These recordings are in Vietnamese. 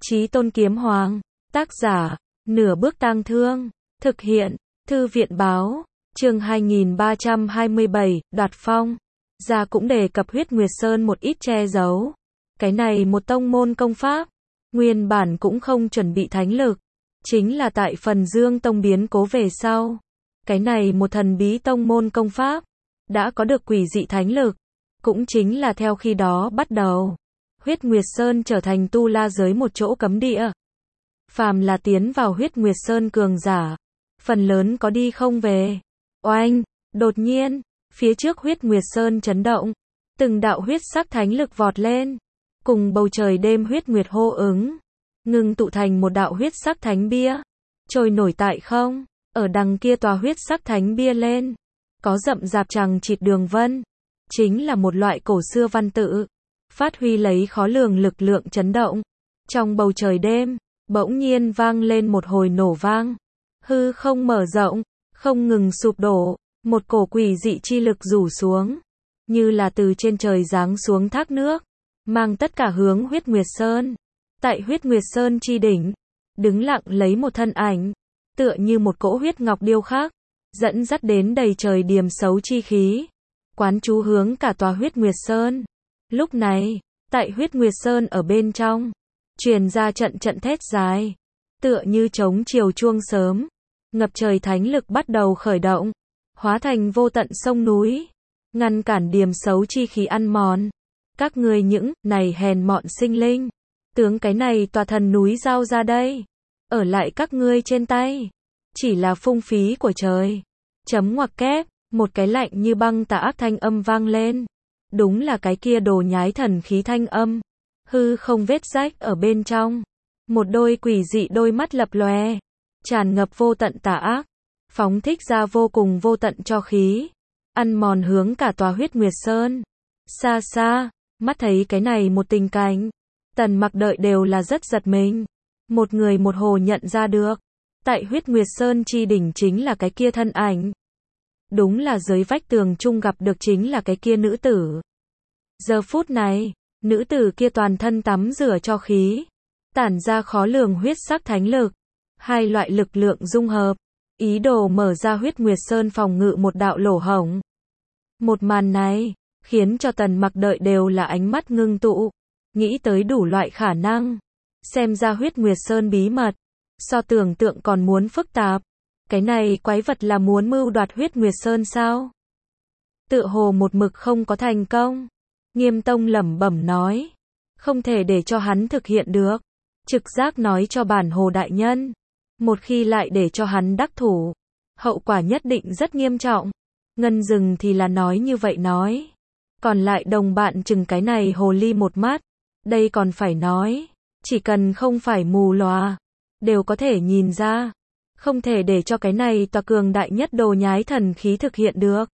Chí Tôn Kiếm Hoàng. Tác giả, Nửa Bước Tang Thương. Thực hiện, Thư viện Báo. Chương 2327, Đoạt Phong. Gia cũng đề cập Huyết Nguyệt Sơn một ít che giấu. Cái này một tông môn công pháp, nguyên bản cũng không chuẩn bị thánh lực. Chính là tại phần Dương Tông biến cố về sau. Cái này một thần bí tông môn công pháp, đã có được quỷ dị thánh lực. Cũng chính là theo khi đó bắt đầu, Huyết Nguyệt Sơn trở thành tu la giới một chỗ cấm địa. Phàm là tiến vào Huyết Nguyệt Sơn cường giả, phần lớn có đi không về. Oanh, đột nhiên, phía trước Huyết Nguyệt Sơn chấn động, từng đạo huyết sắc thánh lực vọt lên, cùng bầu trời đêm huyết nguyệt hô ứng, ngưng tụ thành một đạo huyết sắc thánh bia, trôi nổi tại không. Ở đằng kia tòa huyết sắc thánh bia lên, có rậm rạp chằng chịt đường vân, chính là một loại cổ xưa văn tự, phát huy lấy khó lường lực lượng chấn động. Trong bầu trời đêm, bỗng nhiên vang lên một hồi nổ vang, hư không mở rộng, không ngừng sụp đổ, một cổ quỷ dị chi lực rủ xuống, như là từ trên trời giáng xuống thác nước, mang tất cả hướng Huyết Nguyệt Sơn. Tại Huyết Nguyệt Sơn chi đỉnh, đứng lặng lấy một thân ảnh, tựa như một cỗ huyết ngọc điêu khắc, dẫn dắt đến đầy trời điềm xấu chi khí, quán chú hướng cả tòa Huyết Nguyệt Sơn. Lúc này, tại Huyết Nguyệt Sơn ở bên trong, truyền ra trận trận thét dài, tựa như trống chiều chuông sớm, ngập trời thánh lực bắt đầu khởi động, hóa thành vô tận sông núi, ngăn cản điềm xấu chi khí ăn mòn. Các ngươi những này hèn mọn sinh linh, tướng cái này tòa thần núi giao ra đây, ở lại các ngươi trên tay, chỉ là phung phí của trời. Chấm ngoặc kép, một cái lạnh như băng tà ác thanh âm vang lên. Đúng là cái kia đồ nhái thần khí thanh âm. Hư không vết rách ở bên trong, một đôi quỷ dị đôi mắt lập lòe, tràn ngập vô tận tà ác, phóng thích ra vô cùng vô tận cho khí, ăn mòn hướng cả tòa Huyết Nguyệt Sơn. Xa xa, mắt thấy cái này một tình cảnh, Tần Mặc đợi đều là rất giật mình. Một người một hồ nhận ra được, tại Huyết Nguyệt Sơn chi đỉnh chính là cái kia thân ảnh. Đúng là dưới vách tường chung gặp được chính là cái kia nữ tử. Giờ phút này, nữ tử kia toàn thân tắm rửa cho khí, tản ra khó lường huyết sắc thánh lực. Hai loại lực lượng dung hợp, ý đồ mở ra Huyết Nguyệt Sơn phòng ngự một đạo lỗ hổng. Một màn này, khiến cho Tần Mặc đợi đều là ánh mắt ngưng tụ, nghĩ tới đủ loại khả năng. Xem ra Huyết Nguyệt Sơn bí mật, so tưởng tượng còn muốn phức tạp. Cái này quái vật là muốn mưu đoạt Huyết Nguyệt Sơn sao? Tựa hồ một mực không có thành công. Nghiêm Tông lẩm bẩm nói, không thể để cho hắn thực hiện được. Trực giác nói cho bản hồ đại nhân, một khi lại để cho hắn đắc thủ, hậu quả nhất định rất nghiêm trọng. Ngân Dừng thì là nói như vậy nói, còn lại đồng bạn chừng cái này hồ ly một mắt. Đây còn phải nói, chỉ cần không phải mù lòa, đều có thể nhìn ra. Không thể để cho cái này tòa cường đại nhất đồ nhái thần khí thực hiện được.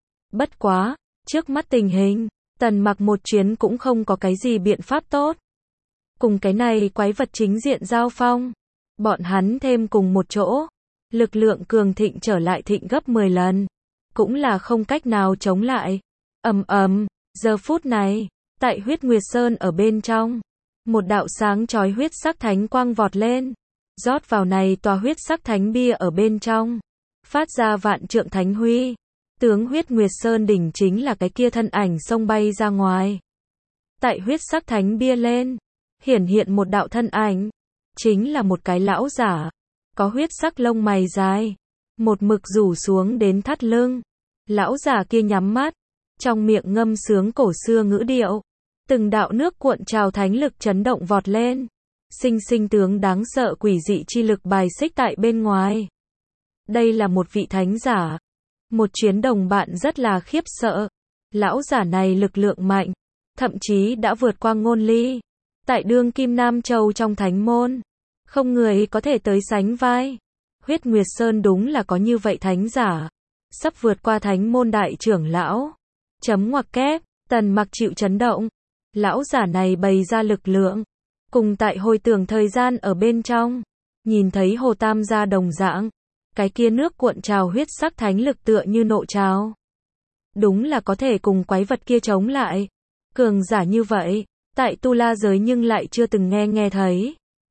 Bất quá, trước mắt tình hình, Tần Mặc một chuyến cũng không có cái gì biện pháp tốt. Cùng cái này quái vật chính diện giao phong, bọn hắn thêm cùng một chỗ, lực lượng cường thịnh trở lại thịnh gấp 10 lần, cũng là không cách nào chống lại. Ầm ầm, giờ phút này, tại Huyết Nguyệt Sơn ở bên trong, một đạo sáng chói huyết sắc thánh quang vọt lên, rót vào này tòa huyết sắc thánh bia ở bên trong, phát ra vạn trượng thánh huy. Tướng Huyết Nguyệt Sơn đỉnh chính là cái kia thân ảnh xông bay ra ngoài. Tại huyết sắc thánh bia lên, hiển hiện một đạo thân ảnh, chính là một cái lão giả, có huyết sắc lông mày dài, một mực rủ xuống đến thắt lưng. Lão giả kia nhắm mắt, trong miệng ngâm sướng cổ xưa ngữ điệu, từng đạo nước cuộn trào thánh lực chấn động vọt lên, sinh sinh tướng đáng sợ quỷ dị chi lực bài xích tại bên ngoài. Đây là một vị thánh giả. Một chuyến đồng bạn rất là khiếp sợ. Lão giả này lực lượng mạnh, thậm chí đã vượt qua Ngôn Ly. Tại đương kim Nam Châu trong thánh môn, không người có thể tới sánh vai. Huyết Nguyệt Sơn đúng là có như vậy thánh giả, sắp vượt qua thánh môn đại trưởng lão. Chấm ngoặc kép, Tần Mặc chịu chấn động. Lão giả này bày ra lực lượng, cùng tại hồi tưởng thời gian ở bên trong, nhìn thấy Hồ Tam gia đồng dạng, cái kia nước cuộn trào huyết sắc thánh lực tựa như nộ trào. Đúng là có thể cùng quái vật kia chống lại. Cường giả như vậy, tại tu la giới nhưng lại chưa từng nghe thấy.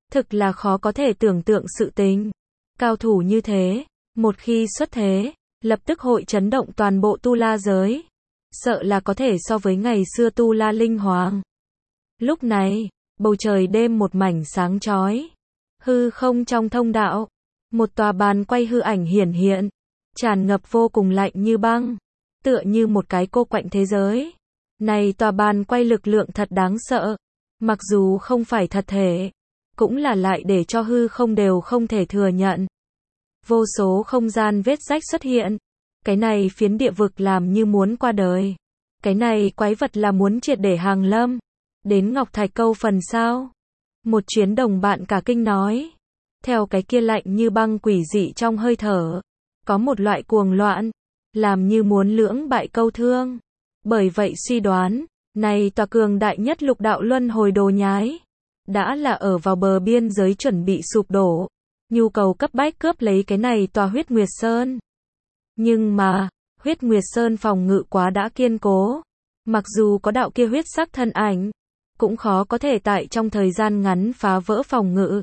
Thực là khó có thể tưởng tượng sự tình. Cao thủ như thế, một khi xuất thế, lập tức hội chấn động toàn bộ Tu La giới. Sợ là có thể so với ngày xưa Tu La Linh Hoàng. Lúc này, bầu trời đêm một mảnh sáng chói. Hư không trong thông đạo, một tòa bàn quay hư ảnh hiển hiện, tràn ngập vô cùng lạnh như băng, tựa như một cái cô quạnh thế giới. Này tòa bàn quay lực lượng thật đáng sợ, mặc dù không phải thật thể, cũng là lại để cho hư không đều không thể thừa nhận. Vô số không gian vết rách xuất hiện, cái này phiến địa vực làm như muốn qua đời. Cái này quái vật là muốn triệt để hàng lâm. Đến Ngọc Thạch câu phần sao? Một chuyến đồng bạn cả kinh nói. Theo cái kia lạnh như băng quỷ dị trong hơi thở, có một loại cuồng loạn, làm như muốn lưỡng bại câu thương. Bởi vậy suy đoán, này tòa cường đại nhất lục đạo luân hồi đồ nhái, đã là ở vào bờ biên giới chuẩn bị sụp đổ. Nhu cầu cấp bách cướp lấy cái này tòa huyết nguyệt sơn. Nhưng mà, huyết nguyệt sơn phòng ngự quá đã kiên cố. Mặc dù có đạo kia huyết sắc thân ảnh, cũng khó có thể tại trong thời gian ngắn phá vỡ phòng ngự.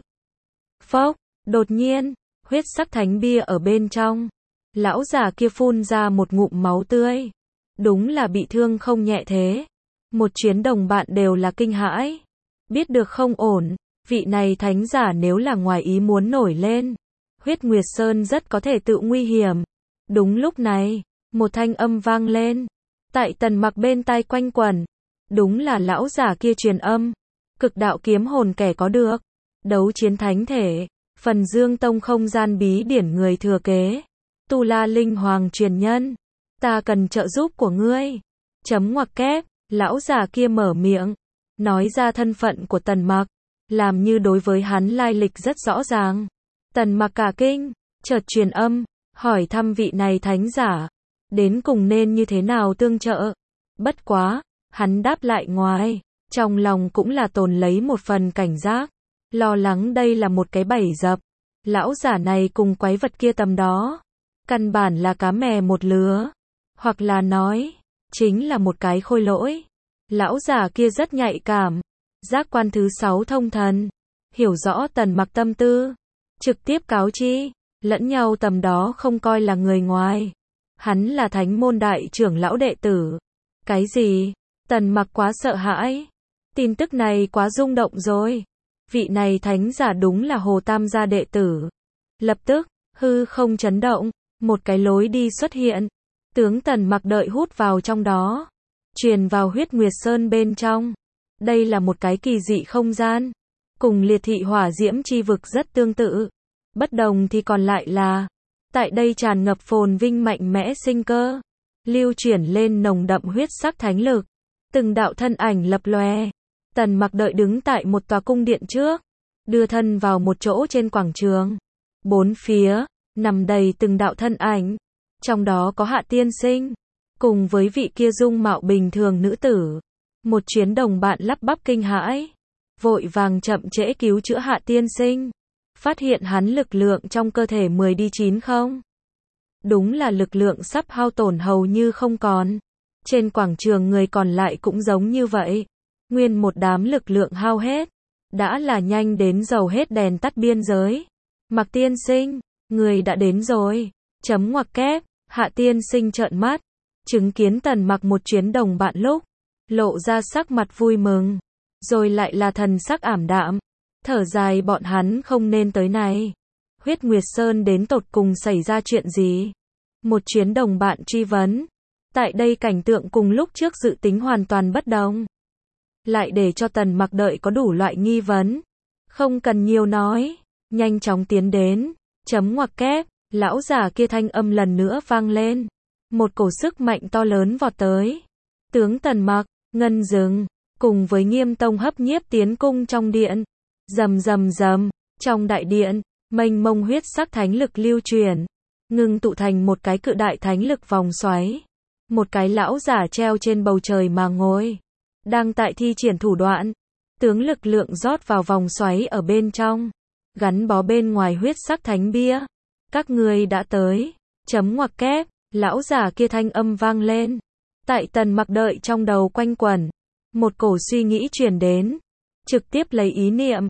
Phốc, đột nhiên, huyết sắc thánh bia ở bên trong. Lão già kia phun ra một ngụm máu tươi. Đúng là bị thương không nhẹ thế. Một chuyến đồng bạn đều là kinh hãi. Biết được không ổn, vị này thánh giả nếu là ngoài ý muốn nổi lên, huyết nguyệt sơn rất có thể tự nguy hiểm. Đúng lúc này, một thanh âm vang lên. Tại Tần Mặc bên tai quanh quẩn. Đúng là lão giả kia truyền âm. Cực đạo kiếm hồn kẻ có được. Đấu chiến thánh thể. Phần Dương Tông không gian bí điển người thừa kế. Tu La Linh Hoàng truyền nhân. Ta cần trợ giúp của ngươi. Chấm ngoặc kép. Lão già kia mở miệng. Nói ra thân phận của Tần Mặc. Làm như đối với hắn lai lịch rất rõ ràng. Tần Mặc cả kinh. Chợt truyền âm. Hỏi thăm vị này thánh giả. Đến cùng nên như thế nào tương trợ. Bất quá. Hắn đáp lại ngoài. Trong lòng cũng là tồn lấy một phần cảnh giác. Lo lắng đây là một cái bẫy dập. Lão giả này cùng quái vật kia tầm đó. Căn bản là cá mè một lứa. Hoặc là nói. Chính là một cái khôi lỗi. Lão giả kia rất nhạy cảm. Giác quan thứ 6 thông thần. Hiểu rõ Tần Mặc tâm tư. Trực tiếp cáo chi. Lẫn nhau tầm đó không coi là người ngoài. Hắn là thánh môn đại trưởng lão đệ tử. Cái gì? Tần Mặc quá sợ hãi. Tin tức này quá rung động rồi. Vị này thánh giả đúng là Hồ Tam gia đệ tử. Lập tức, hư không chấn động. Một cái lối đi xuất hiện. Tướng Tần Mặc đợi hút vào trong đó. Truyền vào huyết nguyệt sơn bên trong. Đây là một cái kỳ dị không gian. Cùng liệt thị hỏa diễm chi vực rất tương tự. Bất đồng thì còn lại là. Tại đây tràn ngập phồn vinh mạnh mẽ sinh cơ. Lưu chuyển lên nồng đậm huyết sắc thánh lực. Từng đạo thân ảnh lập lòe. Tần Mặc đợi đứng tại một tòa cung điện trước. Đưa thân vào một chỗ trên quảng trường. Bốn phía, nằm đầy từng đạo thân ảnh. Trong đó có Hạ Tiên Sinh. Cùng với vị kia dung mạo bình thường nữ tử. Một chuyến đồng bạn lắp bắp kinh hãi. Vội vàng chậm trễ cứu chữa Hạ Tiên Sinh. Phát hiện hắn lực lượng trong cơ thể 10 đi 9 không. Đúng là lực lượng sắp hao tổn hầu như không còn. Trên quảng trường người còn lại cũng giống như vậy. Nguyên một đám lực lượng hao hết. Đã là nhanh đến dầu hết đèn tắt biên giới. Mặc Tiên Sinh, người đã đến rồi. Chấm ngoặc kép, Hạ Tiên Sinh trợn mắt. Chứng kiến Tần Mặc một chuyến đồng bạn lúc. Lộ ra sắc mặt vui mừng. Rồi lại là thần sắc ảm đạm. Thở dài bọn hắn không nên tới này. Huyết Nguyệt Sơn đến tột cùng xảy ra chuyện gì? Một chuyến đồng bạn truy vấn. Tại đây cảnh tượng cùng lúc trước dự tính hoàn toàn bất đồng. Lại để cho Tần Mặc đợi có đủ loại nghi vấn. Không cần nhiều nói. Nhanh chóng tiến đến. Chấm ngoặc kép. Lão già kia thanh âm lần nữa vang lên. Một cổ sức mạnh to lớn vọt tới. Tướng Tần Mặc, Ngân Dừng. Cùng với Nghiêm Tông hấp nhiếp tiến cung trong điện. Rầm rầm rầm. Trong đại điện. Mênh mông huyết sắc thánh lực lưu truyền. Ngưng tụ thành một cái cự đại thánh lực vòng xoáy. Một cái lão giả treo trên bầu trời mà ngồi. Đang tại thi triển thủ đoạn. Tướng lực lượng rót vào vòng xoáy ở bên trong. Gắn bó bên ngoài huyết sắc thánh bia. Các ngươi đã tới. Chấm ngoặc kép. Lão giả kia thanh âm vang lên. Tại Tần Mặc đợi trong đầu quanh quẩn. Một cổ suy nghĩ truyền đến. Trực tiếp lấy ý niệm.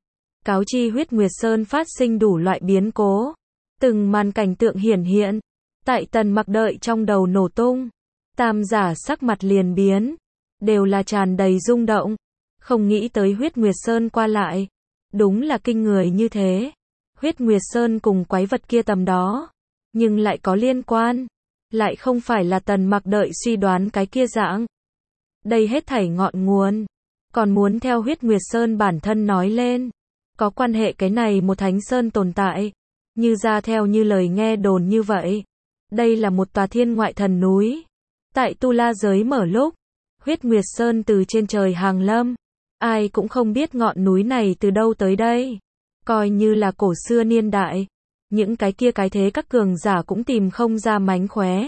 cáo chi huyết nguyệt sơn phát sinh đủ loại biến cố. Từng màn cảnh tượng hiển hiện, tại Tần Mặc đợi trong đầu nổ tung. Tam giả sắc mặt liền biến, đều là tràn đầy rung động. Không nghĩ tới huyết nguyệt sơn qua lại, đúng là kinh người như thế. Huyết nguyệt sơn cùng quái vật kia tầm đó, nhưng lại có liên quan, lại không phải là Tần Mặc đợi suy đoán cái kia dạng. Đây hết thảy ngọn nguồn, còn muốn theo huyết nguyệt sơn bản thân nói lên, có quan hệ cái này một thánh sơn tồn tại, như ra theo như lời nghe đồn như vậy. Đây là một tòa thiên ngoại thần núi. Tại Tu La giới mở lúc, huyết nguyệt sơn từ trên trời hàng lâm, ai cũng không biết ngọn núi này từ đâu tới đây. Coi như là cổ xưa niên đại, những cái kia cái thế các cường giả cũng tìm không ra mánh khóe.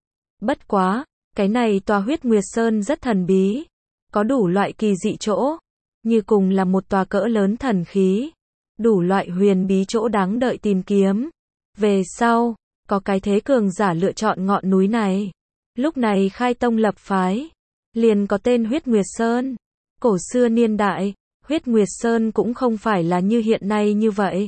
Bất quá, cái này tòa huyết nguyệt sơn rất thần bí, có đủ loại kỳ dị chỗ, như cùng là một tòa cỡ lớn thần khí, đủ loại huyền bí chỗ đáng đợi tìm kiếm. Về sau, có cái thế cường giả lựa chọn ngọn núi này, lúc này khai tông lập phái, liền có tên huyết nguyệt sơn. Cổ xưa niên đại, huyết nguyệt sơn cũng không phải là như hiện nay như vậy.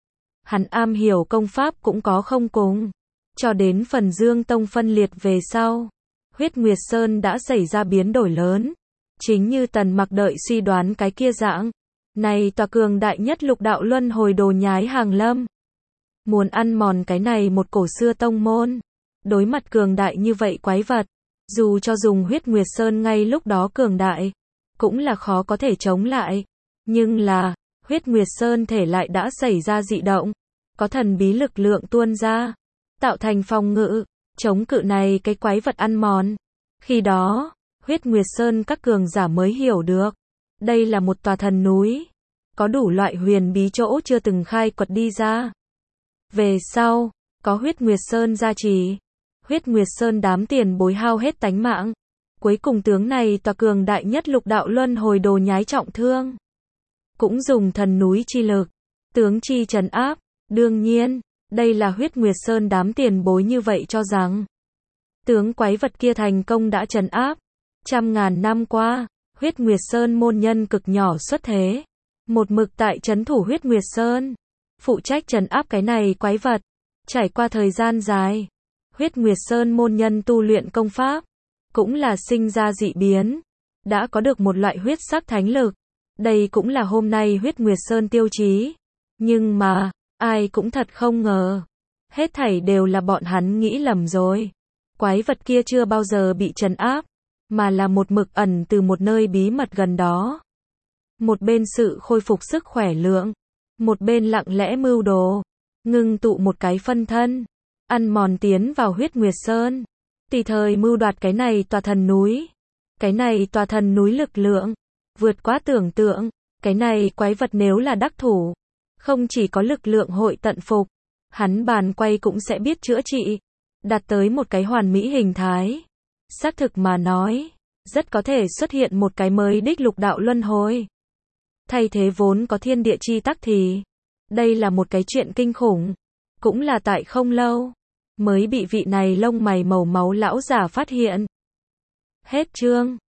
Hắn am hiểu công pháp cũng có không cùng. Cho đến phần Dương Tông phân liệt về sau, huyết nguyệt sơn đã xảy ra biến đổi lớn. Chính như Tần Mặc đợi suy đoán cái kia dạng, này tòa cường đại nhất lục đạo luân hồi đồ nhái hàng lâm, muốn ăn mòn cái này một cổ xưa tông môn. Đối mặt cường đại như vậy quái vật, dù cho dùng huyết nguyệt sơn ngay lúc đó cường đại, cũng là khó có thể chống lại. Nhưng là, huyết nguyệt sơn thể lại đã xảy ra dị động, có thần bí lực lượng tuôn ra, tạo thành phòng ngự, chống cự này cái quái vật ăn mòn. Khi đó, huyết nguyệt sơn các cường giả mới hiểu được, đây là một tòa thần núi, có đủ loại huyền bí chỗ chưa từng khai quật đi ra. Về sau, có huyết nguyệt sơn gia trì, huyết nguyệt sơn đám tiền bối hao hết tánh mạng, cuối cùng tướng này tòa cường đại nhất lục đạo luân hồi đồ nhái trọng thương, cũng dùng thần núi chi lực, tướng chi trấn áp. Đương nhiên, đây là huyết nguyệt sơn đám tiền bối như vậy cho rằng, tướng quái vật kia thành công đã trấn áp. Trăm ngàn năm qua, huyết nguyệt sơn môn nhân cực nhỏ xuất thế, một mực tại trấn thủ huyết nguyệt sơn, phụ trách trấn áp cái này quái vật. Trải qua thời gian dài, huyết nguyệt sơn môn nhân tu luyện công pháp, cũng là sinh ra dị biến, đã có được một loại huyết sắc thánh lực. Đây cũng là hôm nay huyết nguyệt sơn tiêu chí. Nhưng mà, ai cũng thật không ngờ, hết thảy đều là bọn hắn nghĩ lầm rồi. Quái vật kia chưa bao giờ bị trấn áp, mà là một mực ẩn từ một nơi bí mật gần đó. Một bên sự khôi phục sức khỏe lượng, một bên lặng lẽ mưu đồ, ngưng tụ một cái phân thân, ăn mòn tiến vào huyết nguyệt sơn, tùy thời mưu đoạt cái này tòa thần núi. Cái này tòa thần núi lực lượng vượt quá tưởng tượng, cái này quái vật nếu là đắc thủ, không chỉ có lực lượng hội tận phục, hắn bàn quay cũng sẽ biết chữa trị, đạt tới một cái hoàn mỹ hình thái. Xác thực mà nói, rất có thể xuất hiện một cái mới đích lục đạo luân hồi, thay thế vốn có thiên địa chi tắc thì. Đây là một cái chuyện kinh khủng, cũng là tại không lâu, mới bị vị này lông mày màu máu lão giả phát hiện. Hết chương.